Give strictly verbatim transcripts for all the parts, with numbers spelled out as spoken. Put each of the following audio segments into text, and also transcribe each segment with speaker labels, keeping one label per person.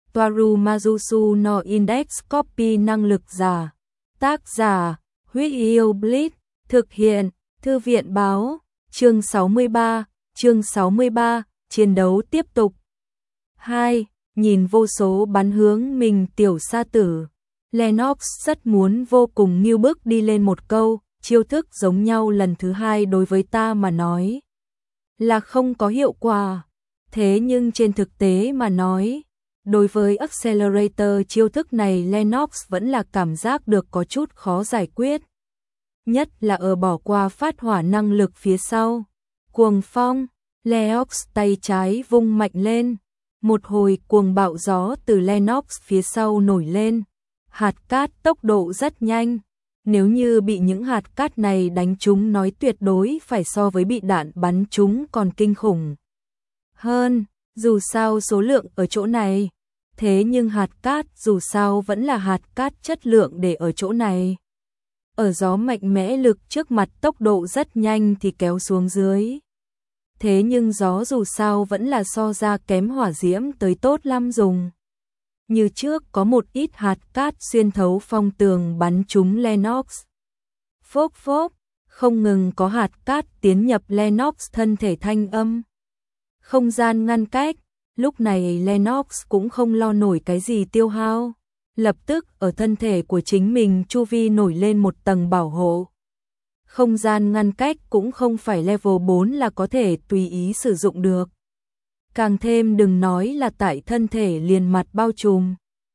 Speaker 1: Toaru Majusu no Index Copy năng lực giả. Tác giả, Huyết Yêu Blitz, thực hiện, Thư viện báo, chương sáu mươi ba, chương sáu mươi ba, chiến đấu tiếp tục. hai. Nhìn vô số bắn hướng mình tiểu sa tử. Lennox rất muốn vô cùng nghiêu bức đi lên một câu, chiêu thức giống nhau lần thứ hai đối với ta mà nói là không có hiệu quả. Thế nhưng trên thực tế mà nói, đối với Accelerator chiêu thức này Lennox vẫn là cảm giác được có chút khó giải quyết. Nhất là ở bỏ qua phát hỏa năng lực phía sau. Cuồng phong, Lennox tay trái vung mạnh lên. Một hồi cuồng bạo gió từ Lennox phía sau nổi lên. Hạt cát tốc độ rất nhanh. Nếu như bị những hạt cát này đánh trúng nói tuyệt đối phải so với bị đạn bắn trúng còn kinh khủng hơn. Dù sao số lượng ở chỗ này. Thế nhưng hạt cát dù sao vẫn là hạt cát chất lượng để ở chỗ này. Ở gió mạnh mẽ lực trước mặt tốc độ rất nhanh thì kéo xuống dưới. Thế nhưng gió dù sao vẫn là so ra kém hỏa diễm tới tốt lắm dùng. Như trước có một ít hạt cát xuyên thấu phong tường bắn trúng Lennox. Phốc phốc, không ngừng có hạt cát tiến nhập Lennox thân thể thanh âm. Không gian ngăn cách, lúc này Lennox cũng không lo nổi cái gì tiêu hao. Lập tức ở thân thể của chính mình chu vi nổi lên một tầng bảo hộ. Không gian ngăn cách cũng không phải level bốn là có thể tùy ý sử dụng được. Càng thêm đừng nói là tại thân thể liền mặt bao trùm.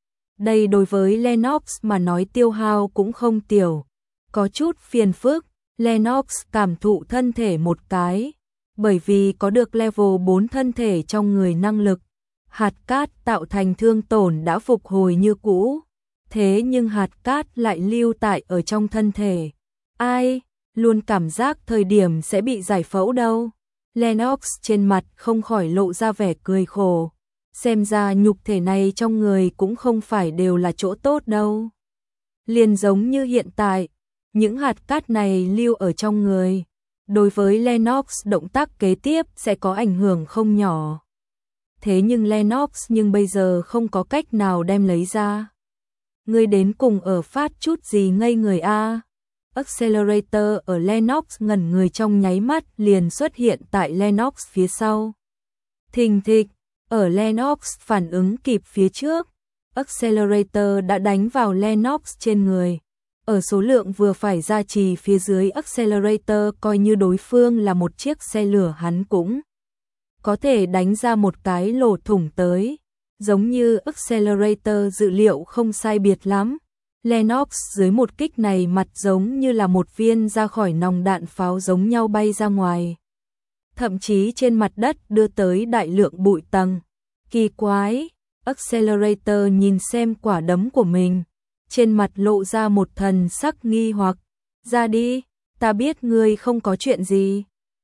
Speaker 1: Đây đối với Lennox mà nói tiêu hao cũng không tiểu. Có chút phiền phức, Lennox cảm thụ thân thể một cái. Bởi vì có được level bốn thân thể trong người năng lực. Hạt cát tạo thành thương tổn đã phục hồi như cũ. Thế nhưng hạt cát lại lưu tại ở trong thân thể. Ai, luôn cảm giác thời điểm sẽ bị giải phẫu đâu. Lennox trên mặt không khỏi lộ ra vẻ cười khổ. Xem ra nhục thể này trong người cũng không phải đều là chỗ tốt đâu. Liền giống như hiện tại, những hạt cát này lưu ở trong người. Đối với Lennox động tác kế tiếp sẽ có ảnh hưởng không nhỏ. Thế nhưng Lennox nhưng bây giờ không có cách nào đem lấy ra. Ngươi đến cùng ở phát chút gì ngây người a? Accelerator ở Lennox ngẩn người trong nháy mắt liền xuất hiện tại Lennox phía sau. Thình thịch, ở Lennox phản ứng kịp phía trước, Accelerator đã đánh vào Lennox trên người. Ở số lượng vừa phải gia trì phía dưới Accelerator coi như đối phương là một chiếc xe lửa hắn cũng có thể đánh ra một cái lỗ thủng tới. Giống như Accelerator dự liệu không sai biệt lắm. Lennox dưới một kích này mặt giống như là một viên ra khỏi nòng đạn pháo giống nhau bay ra ngoài. Thậm chí trên mặt đất đưa tới đại lượng bụi tầng. Kỳ quái, Accelerator nhìn xem quả đấm của mình. Trên mặt lộ ra một thần sắc nghi hoặc. Ra đi, ta biết ngươi không có chuyện gì.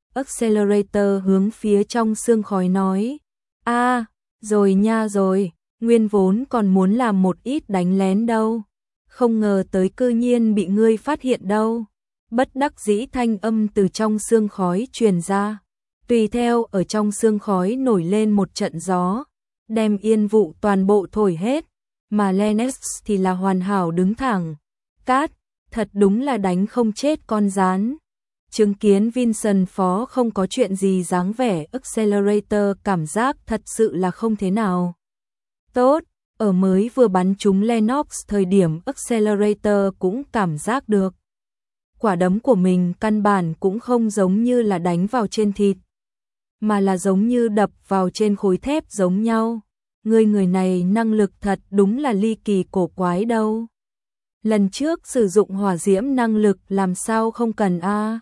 Speaker 1: Accelerator hướng phía trong sương khói nói. A, rồi nha rồi, nguyên vốn còn muốn làm một ít đánh lén đâu. Không ngờ tới cư nhiên bị ngươi phát hiện đâu. Bất đắc dĩ thanh âm từ trong sương khói truyền ra. Tùy theo ở trong sương khói nổi lên một trận gió. Đem yên vụ toàn bộ thổi hết. Mà Lennox thì là hoàn hảo đứng thẳng. Cát, thật đúng là đánh không chết con rán. Chứng kiến Vincent Phó không có chuyện gì dáng vẻ Accelerator cảm giác thật sự là không thế nào. Tốt, ở mới vừa bắn trúng Lennox thời điểm Accelerator cũng cảm giác được. Quả đấm của mình căn bản cũng không giống như là đánh vào trên thịt. Mà là giống như đập vào trên khối thép giống nhau. Người người này năng lực thật đúng là ly kỳ cổ quái đâu. Lần trước sử dụng hỏa diễm năng lực làm sao không cần a? À?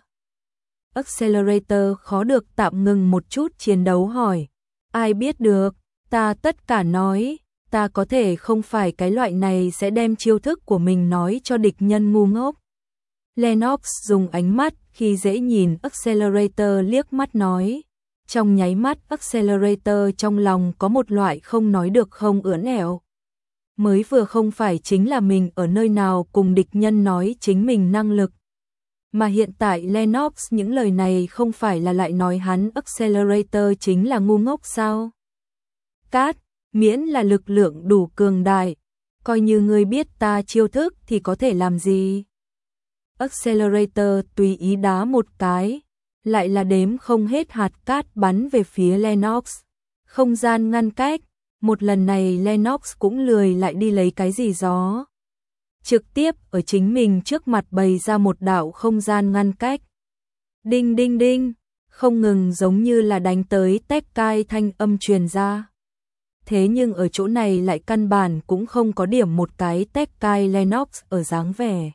Speaker 1: Accelerator khó được tạm ngừng một chút chiến đấu hỏi. Ai biết được, ta tất cả nói, ta có thể không phải cái loại này sẽ đem chiêu thức của mình nói cho địch nhân ngu ngốc. Lennox dùng ánh mắt khi dễ nhìn Accelerator liếc mắt nói. Trong nháy mắt Accelerator trong lòng có một loại không nói được không ưỡn ẻo. Mới vừa không phải chính là mình ở nơi nào cùng địch nhân nói chính mình năng lực. Mà hiện tại Lennox những lời này không phải là lại nói hắn Accelerator chính là ngu ngốc sao? Cát, miễn là lực lượng đủ cường đại, coi như ngươi biết ta chiêu thức thì có thể làm gì. Accelerator tùy ý đá một cái, lại là đếm không hết hạt cát bắn về phía Lennox. Không gian ngăn cách, một lần này Lennox cũng lười lại đi lấy cái gì gió. Trực tiếp ở chính mình trước mặt bày ra một đạo không gian ngăn cách. Đinh đinh đinh, không ngừng giống như là đánh tới tép cai thanh âm truyền ra. Thế nhưng ở chỗ này lại căn bản cũng không có điểm một cái tép cai Lennox ở dáng vẻ.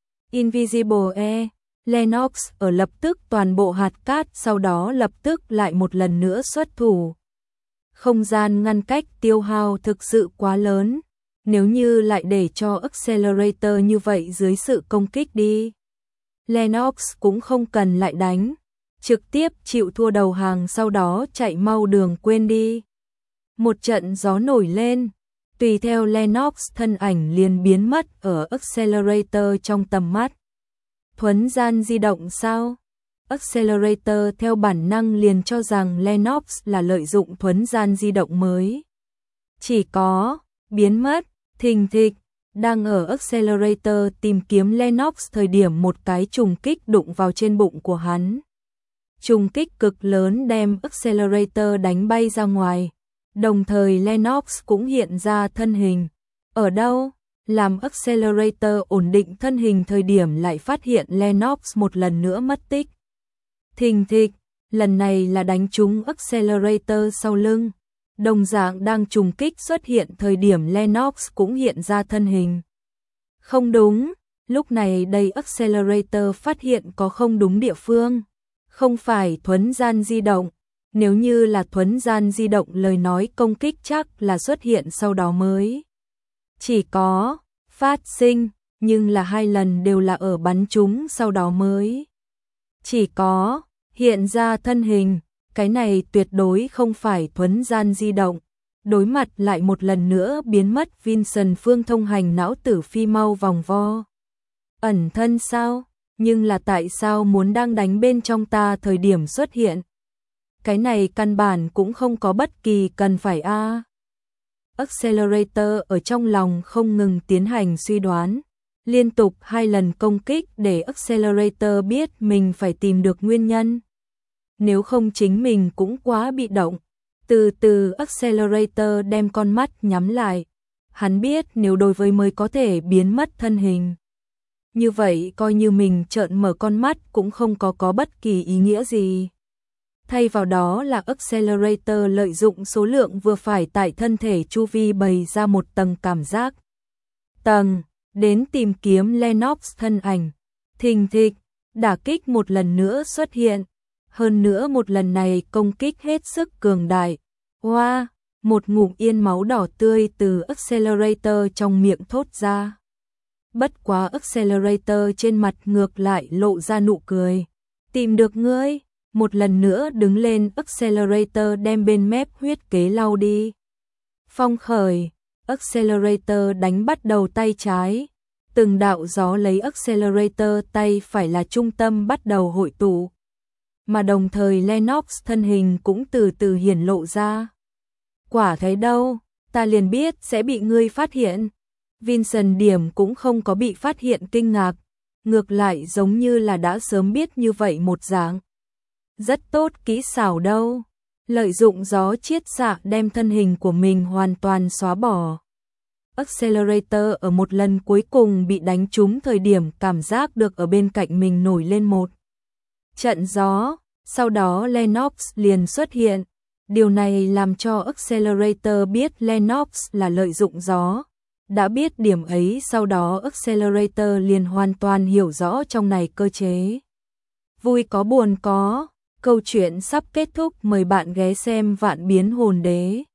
Speaker 1: Invisible E, Lennox ở lập tức toàn bộ hạt cát, sau đó lập tức lại một lần nữa xuất thủ. Không gian ngăn cách tiêu hao thực sự quá lớn, nếu như lại để cho Accelerator như vậy dưới sự công kích đi. Lennox cũng không cần lại đánh, trực tiếp chịu thua đầu hàng, sau đó chạy mau đường quên đi. Một trận gió nổi lên, tùy theo Lennox thân ảnh liền biến mất ở Accelerator trong tầm mắt. Thuấn gian di động sao? Accelerator theo bản năng liền cho rằng Lennox là lợi dụng thuấn gian di động mới. Chỉ có biến mất, thình thịch, đang ở Accelerator tìm kiếm Lennox thời điểm một cái trùng kích đụng vào trên bụng của hắn. Trùng kích cực lớn đem Accelerator đánh bay ra ngoài, đồng thời Lennox cũng hiện ra thân hình. Ở đâu? Làm Accelerator ổn định thân hình thời điểm lại phát hiện Lennox một lần nữa mất tích. Thình thịch, lần này là đánh trúng Accelerator sau lưng. Đồng dạng đang trùng kích xuất hiện thời điểm Lennox cũng hiện ra thân hình. Không đúng, lúc này đây Accelerator phát hiện có không đúng địa phương. Không phải thuấn gian di động, nếu như là thuấn gian di động lời nói công kích chắc là xuất hiện sau đó mới. Chỉ có phát sinh, nhưng là hai lần đều là ở bắn trúng sau đó mới. Chỉ có hiện ra thân hình, cái này tuyệt đối không phải thuấn gian di động. Đối mặt lại một lần nữa biến mất Vincent Phương thông hành não tử phi mau vòng vo. Ẩn thân sao? Nhưng là tại sao muốn đang đánh bên trong ta thời điểm xuất hiện? Cái này căn bản cũng không có bất kỳ cần phải a. À. Accelerator ở trong lòng không ngừng tiến hành suy đoán, liên tục hai lần công kích để Accelerator biết mình phải tìm được nguyên nhân. Nếu không chính mình cũng quá bị động. Từ từ Accelerator đem con mắt nhắm lại. Hắn biết nếu đối với mới có thể biến mất thân hình. Như vậy coi như mình trợn mở con mắt cũng không có có bất kỳ ý nghĩa gì. Thay vào đó là Accelerator lợi dụng số lượng vừa phải tại thân thể chu vi bày ra một tầng cảm giác. Tầng, đến tìm kiếm Lennox thân ảnh. Thình thịch, đả kích một lần nữa xuất hiện. Hơn nữa một lần này công kích hết sức cường đại. Hoa, wow, một ngụm yên máu đỏ tươi từ Accelerator trong miệng thốt ra. Bất quá Accelerator trên mặt ngược lại lộ ra nụ cười. Tìm được ngươi, một lần nữa đứng lên Accelerator đem bên mép huyết kế lau đi. Phong khởi, Accelerator đánh bắt đầu tay trái. Từng đạo gió lấy Accelerator tay phải là trung tâm bắt đầu hội tụ. Mà đồng thời Lennox thân hình cũng từ từ hiển lộ ra. Quả thấy đâu, ta liền biết sẽ bị ngươi phát hiện. Vincent điểm cũng không có bị phát hiện kinh ngạc, ngược lại giống như là đã sớm biết như vậy một dạng. Rất tốt kỹ xảo đâu, lợi dụng gió chiết xạ đem thân hình của mình hoàn toàn xóa bỏ. Accelerator ở một lần cuối cùng bị đánh trúng thời điểm cảm giác được ở bên cạnh mình nổi lên một trận gió, sau đó Lennox liền xuất hiện. Điều này làm cho Accelerator biết Lennox là lợi dụng gió. Đã biết điểm ấy sau đó Accelerator liền hoàn toàn hiểu rõ trong này cơ chế. Vui có buồn có, câu chuyện sắp kết thúc, mời bạn ghé xem Vạn Biến Hồn Đế.